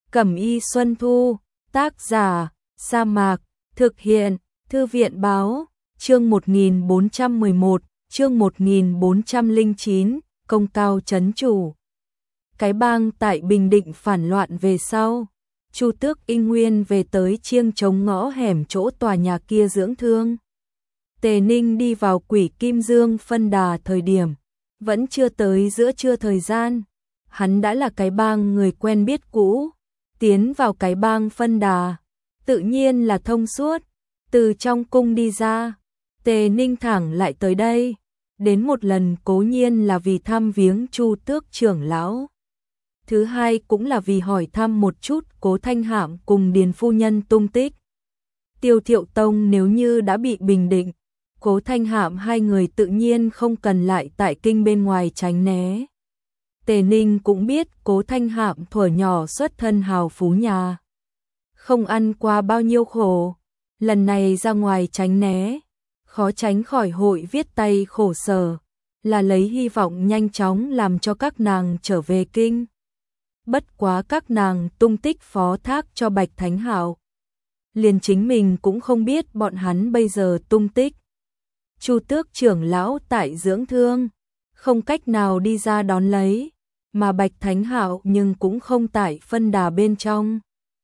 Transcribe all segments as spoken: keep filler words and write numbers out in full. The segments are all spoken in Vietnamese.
Cẩm y Xuân Thu, tác giả, Sa Mạc, thực hiện, Thư viện báo, chương một nghìn bốn trăm mười một, chương một nghìn bốn trăm lẻ chín, công cao trấn chủ. Cái bang tại Bình Định phản loạn về sau, Chu Tước Y Nguyên về tới chiêng trống ngõ hẻm chỗ tòa nhà kia dưỡng thương. Tề Ninh đi vào Quỷ Kim Dương phân đà thời điểm, vẫn chưa tới giữa trưa thời gian, hắn đã là cái bang người quen biết cũ, tiến vào cái bang phân đà, tự nhiên là thông suốt, từ trong cung đi ra, Tề Ninh thẳng lại tới đây, đến một lần cố nhiên là vì thăm viếng Chu Tước trưởng lão. Thứ hai cũng là vì hỏi thăm một chút Cố Thanh Hạm cùng Điền phu nhân tung tích. Tiêu Thiệu Tông nếu như đã bị bình định, Cố Thanh Hạm hai người tự nhiên không cần lại tại kinh bên ngoài tránh né. Tề Ninh cũng biết Cố Thanh Hạm thuở nhỏ xuất thân hào phú nhà, không ăn qua bao nhiêu khổ, lần này ra ngoài tránh né, khó tránh khỏi hội viết tay khổ sở, là lấy hy vọng nhanh chóng làm cho các nàng trở về kinh. Bất quá các nàng tung tích phó thác cho Bạch Thánh Hạo, liền chính mình cũng không biết bọn hắn bây giờ tung tích. Chu Tước trưởng lão tại dưỡng thương, không cách nào đi ra đón lấy, mà Bạch Thánh Hạo nhưng cũng không tại phân đà bên trong.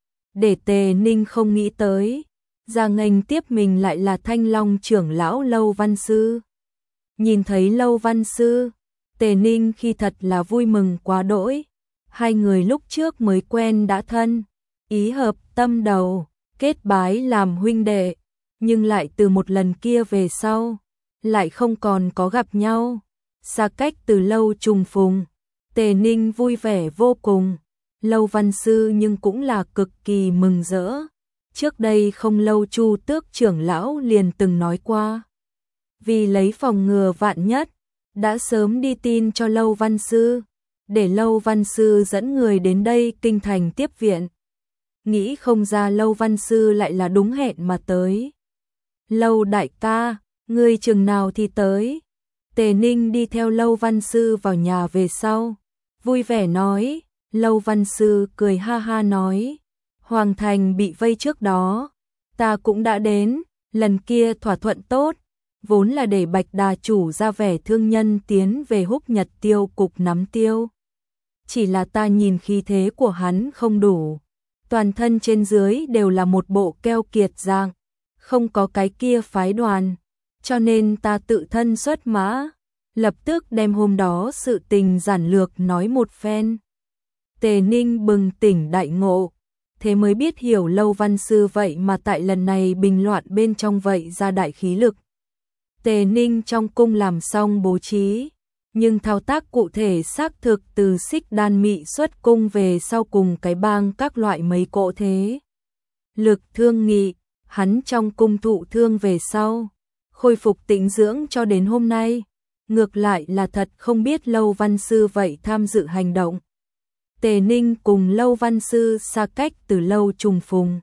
Để Tề Ninh không nghĩ tới, ra nghênh tiếp mình lại là Thanh Long trưởng lão Lâu Văn Sư. Nhìn thấy Lâu Văn Sư, Tề Ninh khi thật là vui mừng quá đỗi. Hai người lúc trước mới quen đã thân, ý hợp tâm đầu, kết bái làm huynh đệ, nhưng lại từ một lần kia về sau, lại không còn có gặp nhau, xa cách từ lâu trùng phùng. Tề Ninh vui vẻ vô cùng, Lâu Văn Sư nhưng cũng là cực kỳ mừng rỡ. Trước đây không lâu Chu Tước trưởng lão liền từng nói qua, vì lấy phòng ngừa vạn nhất, đã sớm đi tin cho Lâu Văn Sư, để Lâu Văn Sư dẫn người đến đây kinh thành tiếp viện. Nghĩ không ra Lâu Văn Sư lại là đúng hẹn mà tới. Lâu đại ca, ngươi chừng nào thì tới? Tề Ninh đi theo Lâu Văn Sư vào nhà về sau, vui vẻ nói. Lâu Văn Sư cười ha ha nói, Hoàng thành bị vây trước đó, ta cũng đã đến, lần kia thỏa thuận tốt, vốn là để Bạch Đà chủ ra vẻ thương nhân tiến về Húc Nhật Tiêu cục nắm tiêu. Chỉ là ta nhìn khí thế của hắn không đủ, toàn thân trên dưới đều là một bộ keo kiệt dạng, không có cái kia phái đoàn, cho nên ta tự thân xuất mã, lập tức đem hôm đó sự tình giản lược nói một phen. Tề Ninh bừng tỉnh đại ngộ, thế mới biết hiểu Lâu Văn Sư vậy mà tại lần này bình loạn bên trong vậy ra đại khí lực. Tề Ninh trong cung làm xong bố trí, nhưng thao tác cụ thể xác thực từ Xích Đan Mị xuất cung về sau cùng cái bang các loại mấy cỗ thế. Lực thương nghị, hắn trong cung thụ thương về sau, khôi phục tĩnh dưỡng cho đến hôm nay, ngược lại là thật không biết Lâu Văn Sư vậy tham dự hành động. Tề Ninh cùng Lâu Văn Sư xa cách từ lâu trùng phùng,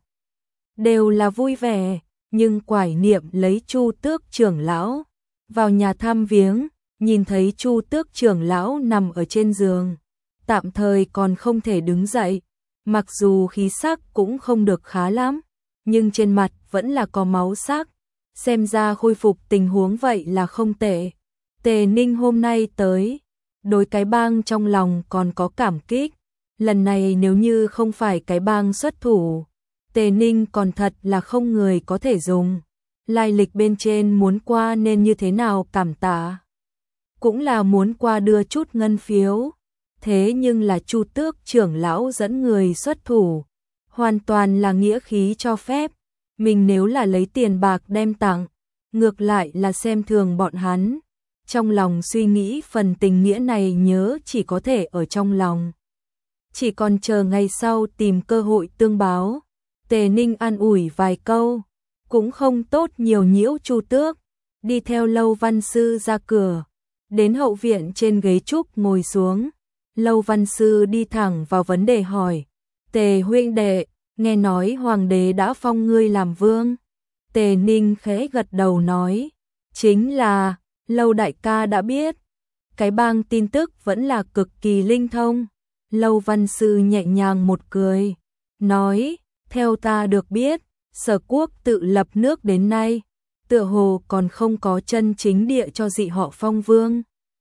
đều là vui vẻ, nhưng quải niệm lấy Chu Tước trưởng lão, vào nhà thăm viếng, nhìn thấy Chu Tước trưởng lão nằm ở trên giường, tạm thời còn không thể đứng dậy, mặc dù khí sắc cũng không được khá lắm, nhưng trên mặt vẫn là có máu sắc, xem ra khôi phục tình huống vậy là không tệ. Tề Ninh hôm nay tới, đối cái bang trong lòng còn có cảm kích, lần này nếu như không phải cái bang xuất thủ, Tề Ninh còn thật là không người có thể dùng. Lai lịch bên trên muốn qua nên như thế nào cảm tạ, cũng là muốn qua đưa chút ngân phiếu, thế nhưng là Chu Tước trưởng lão dẫn người xuất thủ, hoàn toàn là nghĩa khí cho phép, mình nếu là lấy tiền bạc đem tặng, ngược lại là xem thường bọn hắn. Trong lòng suy nghĩ phần tình nghĩa này nhớ chỉ có thể ở trong lòng, chỉ còn chờ ngày sau tìm cơ hội tương báo. Tề Ninh an ủi vài câu, cũng không tốt nhiều nhiễu Chu Tước, đi theo Lâu Văn Sư ra cửa, đến hậu viện trên ghế trúc ngồi xuống. Lâu Văn Sư đi thẳng vào vấn đề hỏi, Tề huynh đệ, nghe nói hoàng đế đã phong ngươi làm vương. Tề Ninh khẽ gật đầu nói, chính là, Lâu đại ca đã biết, cái bang tin tức vẫn là cực kỳ linh thông. Lâu Văn Sư nhẹ nhàng một cười, nói, theo ta được biết, Sở quốc tự lập nước đến nay, tựa hồ còn không có chân chính địa cho dị họ phong vương.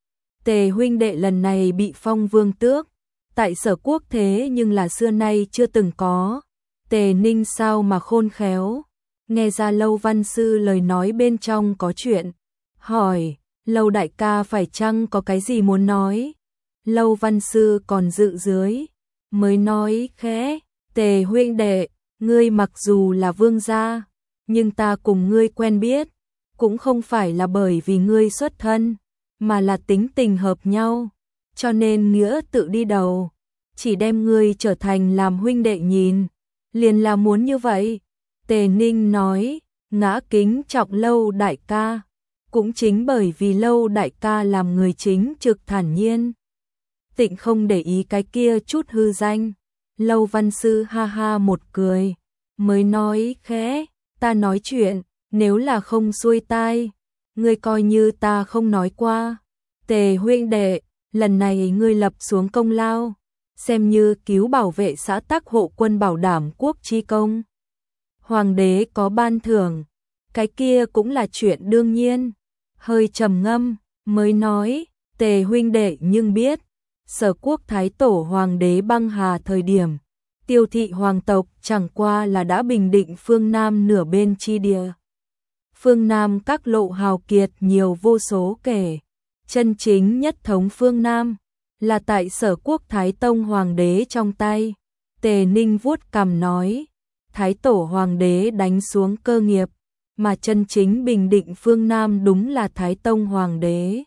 Tề huynh đệ lần này bị phong vương tước, tại Sở quốc thế nhưng là xưa nay chưa từng có. Tề Ninh sao mà khôn khéo, nghe ra Lâu Văn Sư lời nói bên trong có chuyện, hỏi, Lâu đại ca phải chăng có cái gì muốn nói? Lâu Văn Sư còn dự dưới, mới nói khẽ, Tề huynh đệ, ngươi mặc dù là vương gia, nhưng ta cùng ngươi quen biết, cũng không phải là bởi vì ngươi xuất thân, mà là tính tình hợp nhau, cho nên nghĩa tự đi đầu, chỉ đem ngươi trở thành làm huynh đệ nhìn, liền là muốn như vậy. Tề Ninh nói, ngã kính trọng Lâu đại ca, cũng chính bởi vì Lâu đại ca làm người chính trực thản nhiên, tịnh không để ý cái kia chút hư danh. Lâu Văn Sư ha ha một cười, mới nói khẽ, ta nói chuyện, nếu là không xuôi tai, ngươi coi như ta không nói qua. Tề huynh đệ, lần này ngươi lập xuống công lao, xem như cứu bảo vệ xã Tắc hộ quân bảo đảm quốc chi công. Hoàng đế có ban thưởng, cái kia cũng là chuyện đương nhiên. Hơi trầm ngâm, mới nói, Tề huynh đệ nhưng biết, Sở quốc thái tổ hoàng đế băng hà thời điểm, Tiêu thị hoàng tộc chẳng qua là đã bình định phương Nam nửa bên chi địa. Phương Nam các lộ hào kiệt nhiều vô số kể, chân chính nhất thống phương Nam là tại Sở quốc thái tông hoàng đế trong tay. Tề Ninh vuốt cằm nói, thái tổ hoàng đế đánh xuống cơ nghiệp, mà chân chính bình định phương Nam đúng là thái tông hoàng đế.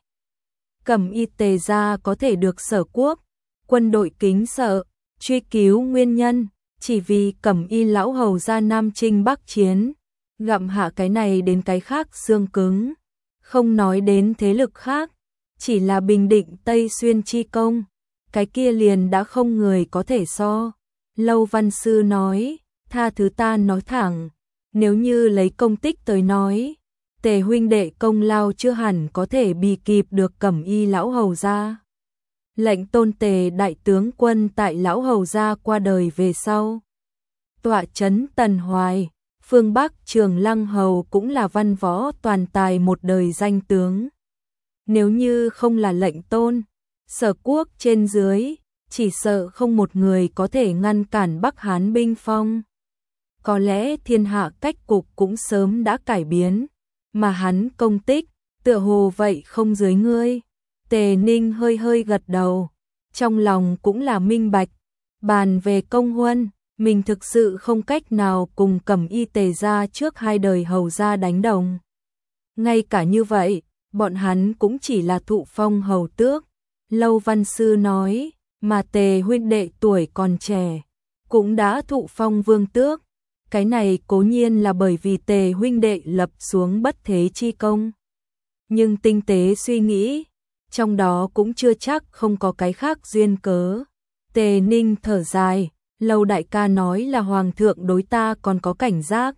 Cẩm y Tề gia có thể được Sở quốc quân đội kính sợ, truy cứu nguyên nhân, chỉ vì Cẩm y lão hầu gia Nam chinh bắc chiến, gặm hạ cái này đến cái khác xương cứng, không nói đến thế lực khác, chỉ là bình định Tây Xuyên chi công, cái kia liền đã không người có thể so. Lâu Văn Sư nói, tha thứ ta nói thẳng, nếu như lấy công tích tới nói, Tề huynh đệ công lao chưa hẳn có thể bì kịp được Cẩm y lão hầu gia. Lệnh tôn Tề đại tướng quân tại lão hầu gia qua đời về sau, tọa trấn Tần Hoài, phương Bắc Trường Lăng hầu cũng là văn võ toàn tài một đời danh tướng. Nếu như không là lệnh tôn, Sở quốc trên dưới, chỉ sợ không một người có thể ngăn cản Bắc Hán binh phong. Có lẽ thiên hạ cách cục cũng sớm đã cải biến, mà hắn công tích, tựa hồ vậy không dưới ngươi. Tề Ninh hơi hơi gật đầu, trong lòng cũng là minh bạch, bàn về công huân, mình thực sự không cách nào cùng Cẩm y Tề gia trước hai đời hầu gia đánh đồng. Ngay cả như vậy, bọn hắn cũng chỉ là thụ phong hầu tước. Lâu Văn Sư nói, mà Tề huynh đệ tuổi còn trẻ, cũng đã thụ phong vương tước. Cái này cố nhiên là bởi vì Tề huynh đệ lập xuống bất thế chi công. Nhưng tinh tế suy nghĩ, trong đó cũng chưa chắc không có cái khác duyên cớ. Tề Ninh thở dài, Lâu đại ca nói là hoàng thượng đối ta còn có cảnh giác.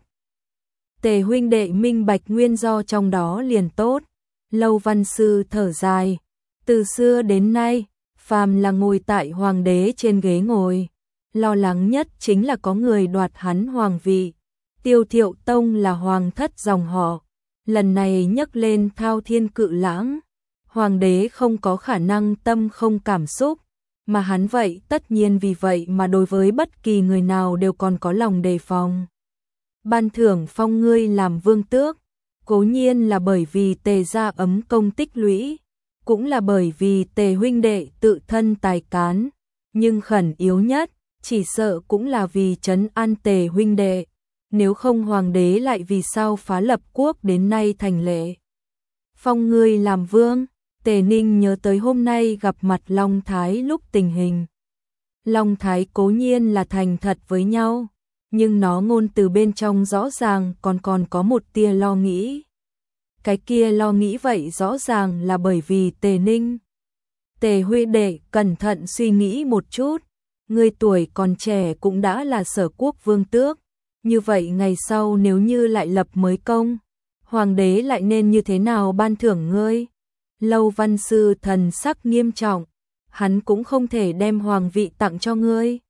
Tề huynh đệ minh bạch nguyên do trong đó liền tốt. Lâu Văn Sư thở dài, từ xưa đến nay, phàm là ngồi tại hoàng đế trên ghế ngồi, lo lắng nhất chính là có người đoạt hắn hoàng vị. Tiêu Thiệu Tông là hoàng thất dòng họ, lần này nhấc lên thao thiên cự lãng, hoàng đế không có khả năng tâm không cảm xúc, mà hắn vậy tất nhiên vì vậy mà đối với bất kỳ người nào đều còn có lòng đề phòng. Ban thưởng phong ngươi làm vương tước, cố nhiên là bởi vì Tề gia ấm công tích lũy, cũng là bởi vì Tề huynh đệ tự thân tài cán, nhưng khẩn yếu nhất, chỉ sợ cũng là vì trấn an Tề huynh đệ, nếu không hoàng đế lại vì sao phá lập quốc đến nay thành lệ. Phong ngươi làm vương. Tề Ninh nhớ tới hôm nay gặp mặt Long Thái lúc tình hình. Long Thái cố nhiên là thành thật với nhau, nhưng nó ngôn từ bên trong rõ ràng còn còn có một tia lo nghĩ. Cái kia lo nghĩ vậy rõ ràng là bởi vì Tề Ninh. Tề huynh đệ cẩn thận suy nghĩ một chút, người tuổi còn trẻ cũng đã là Sở quốc vương tước, như vậy ngày sau nếu như lại lập mới công, hoàng đế lại nên như thế nào ban thưởng ngươi? Lâu Văn Sư thần sắc nghiêm trọng, hắn cũng không thể đem hoàng vị tặng cho ngươi.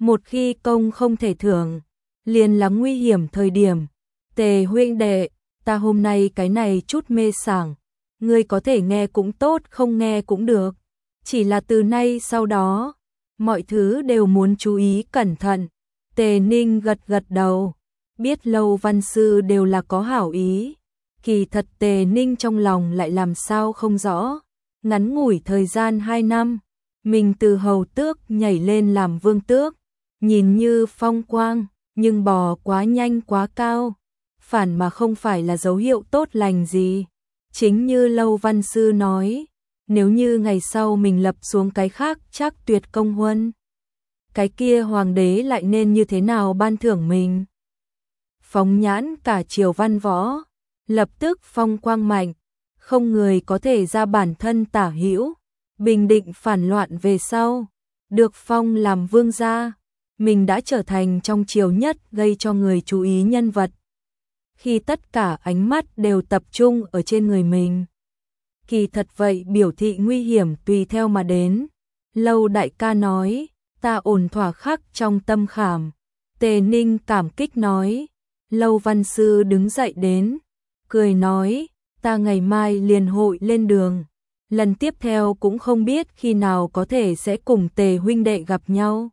Một khi công không thể thưởng, liền là nguy hiểm thời điểm. Tề huynh đệ, ta hôm nay cái này chút mê sảng, ngươi có thể nghe cũng tốt, không nghe cũng được. Chỉ là từ nay sau đó, mọi thứ đều muốn chú ý cẩn thận. Tề Ninh gật gật đầu, biết Lâu Văn Sư đều là có hảo ý. Kỳ thật Tề Ninh trong lòng lại làm sao không rõ. Ngắn ngủi thời gian hai năm, mình từ hầu tước nhảy lên làm vương tước, nhìn như phong quang, nhưng bò quá nhanh quá cao, phản mà không phải là dấu hiệu tốt lành gì. Chính như Lâu Văn Sư nói, nếu như ngày sau mình lập xuống cái khác chắc tuyệt công huân, cái kia hoàng đế lại nên như thế nào ban thưởng mình. Phóng nhãn cả triều văn võ, lập tức phong quang mạnh, không người có thể ra bản thân tả hữu, bình định phản loạn về sau, được phong làm vương gia, mình đã trở thành trong triều nhất gây cho người chú ý nhân vật. Khi tất cả ánh mắt đều tập trung ở trên người mình, kỳ thật vậy biểu thị nguy hiểm tùy theo mà đến. Lâu đại ca nói, ta ổn thỏa khắc trong tâm khảm. Tề Ninh cảm kích nói. Lâu Văn Sư đứng dậy đến, cười nói, ta ngày mai liền hội lên đường. Lần tiếp theo cũng không biết khi nào có thể sẽ cùng Tề huynh đệ gặp nhau.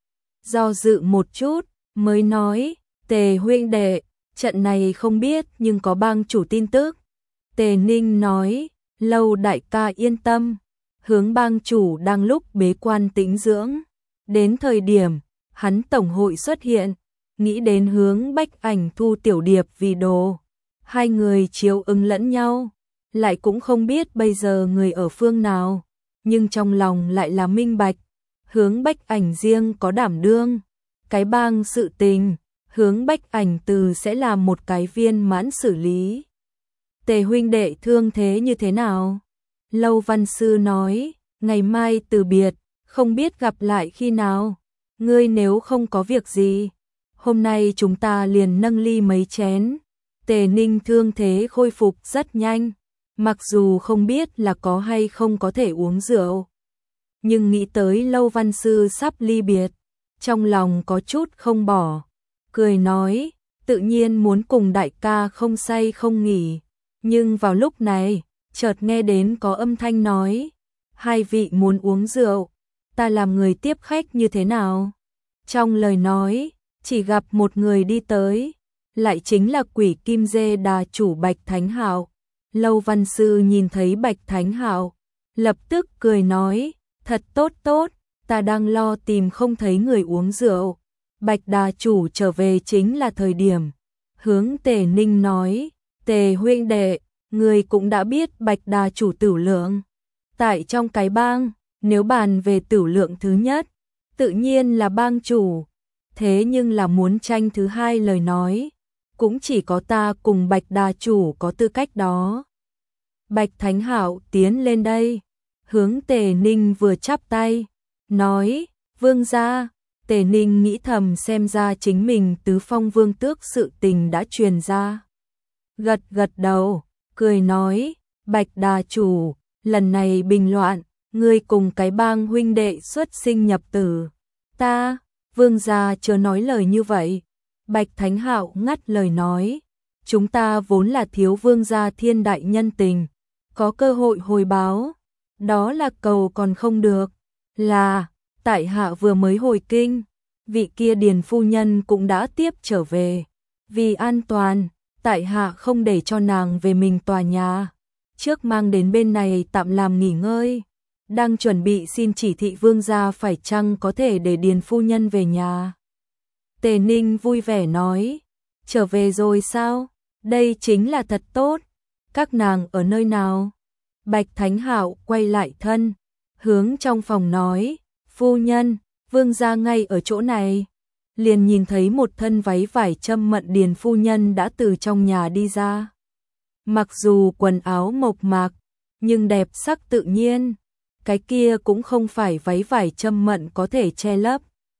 Do dự một chút, mới nói, Tề huynh đệ, trận này không biết nhưng có bang chủ tin tức. Tề Ninh nói, Lâu đại ca yên tâm, hướng bang chủ đang lúc bế quan tĩnh dưỡng. Đến thời điểm, hắn tổng hội xuất hiện, nghĩ đến hướng Bách Ảnh thu tiểu điệp vì đồ. Hai người chiếu ứng lẫn nhau, lại cũng không biết bây giờ người ở phương nào, nhưng trong lòng lại là minh bạch. Hướng Bách Ảnh riêng có đảm đương, cái bang sự tình, hướng Bách Ảnh từ sẽ làm một cái viên mãn xử lý. Tề huynh đệ thương thế như thế nào? Lâu Văn Sư nói, ngày mai từ biệt, không biết gặp lại khi nào. Ngươi nếu không có việc gì, hôm nay chúng ta liền nâng ly mấy chén. Tề Ninh thương thế khôi phục rất nhanh, mặc dù không biết là có hay không có thể uống rượu, nhưng nghĩ tới Lâu Văn Sư sắp ly biệt, trong lòng có chút không bỏ, cười nói, tự nhiên muốn cùng đại ca không say không nghỉ. Nhưng vào lúc này, chợt nghe đến có âm thanh nói, hai vị muốn uống rượu, ta làm người tiếp khách như thế nào? Trong lời nói, chỉ gặp một người đi tới, lại chính là Quỷ Kim Dê Đà chủ Bạch Thánh Hạo. Lâu Văn Sư nhìn thấy Bạch Thánh Hạo, lập tức cười nói, thật tốt tốt, ta đang lo tìm không thấy người uống rượu. Bạch Đà chủ trở về chính là thời điểm. Hướng Tề Ninh nói, Tề huynh đệ, người cũng đã biết Bạch Đà chủ tửu lượng. Tại trong cái bang, nếu bàn về tửu lượng thứ nhất, tự nhiên là bang chủ. Thế nhưng là muốn tranh thứ hai lời nói, cũng chỉ có ta cùng Bạch Đà chủ có tư cách đó. Bạch Thánh Hạo tiến lên đây, hướng Tề Ninh vừa chắp tay, nói, vương gia. Tề Ninh nghĩ thầm xem ra chính mình tứ phong vương tước sự tình đã truyền ra. Gật gật đầu, cười nói, Bạch Đà chủ, lần này bình loạn, ngươi cùng cái bang huynh đệ xuất sinh nhập tử. Ta, vương gia chớ nói lời như vậy. Bạch Thánh Hạo ngắt lời nói, chúng ta vốn là thiếu vương gia thiên đại nhân tình, có cơ hội hồi báo, đó là cầu còn không được. Là, tại hạ vừa mới hồi kinh, vị kia Điền phu nhân cũng đã tiếp trở về. Vì an toàn, tại hạ không để cho nàng về mình tòa nhà, trước mang đến bên này tạm làm nghỉ ngơi. Đang chuẩn bị xin chỉ thị vương gia phải chăng có thể để Điền phu nhân về nhà. Tề Ninh vui vẻ nói, trở về rồi sao? Đây chính là thật tốt. Các nàng ở nơi nào? Bạch Thánh Hạo quay lại thân, hướng trong phòng nói, phu nhân, vương gia ngay ở chỗ này. Liền nhìn thấy một thân váy vải châm mận Điền phu nhân đã từ trong nhà đi ra. Mặc dù quần áo mộc mạc, nhưng đẹp sắc tự nhiên, cái kia cũng không phải váy vải châm mận có thể che lấp.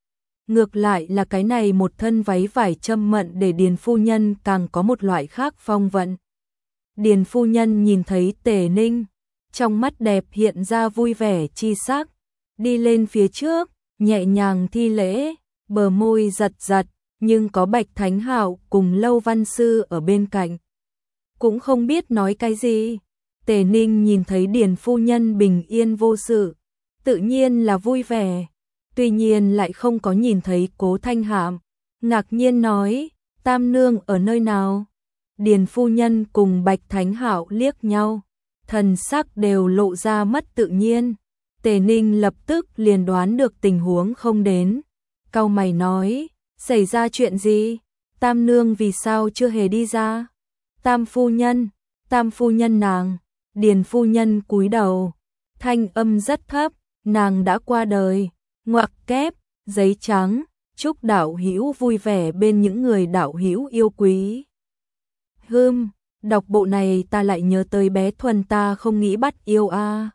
Ngược lại là cái này một thân váy vải châm mận để Điền phu nhân càng có một loại khác phong vận. Điền phu nhân nhìn thấy Tề Ninh, trong mắt đẹp hiện ra vui vẻ chi sắc, đi lên phía trước, nhẹ nhàng thi lễ, bờ môi giật giật, nhưng có Bạch Thánh Hạo cùng Lâu Văn Sư ở bên cạnh. Cũng không biết nói cái gì. Tề Ninh nhìn thấy Điền phu nhân bình yên vô sự, tự nhiên là vui vẻ. Tuy nhiên lại không có nhìn thấy Cố Thanh Hạm, ngạc nhiên nói, Tam nương ở nơi nào? Điền phu nhân cùng Bạch Thánh Hạo liếc nhau, thần sắc đều lộ ra mất tự nhiên. Tề Ninh lập tức liền đoán được tình huống không đến, cau mày nói, xảy ra chuyện gì? Tam nương vì sao chưa hề đi ra? Tam phu nhân, Tam phu nhân nàng. Điền phu nhân cúi đầu, thanh âm rất thấp, nàng đã qua đời. Ngoặc kép, giấy trắng, chúc đạo hữu vui vẻ bên những người đạo hữu yêu quý. Hừm, đọc bộ này ta lại nhớ tới bé Thuần ta không nghĩ bắt yêu a. À.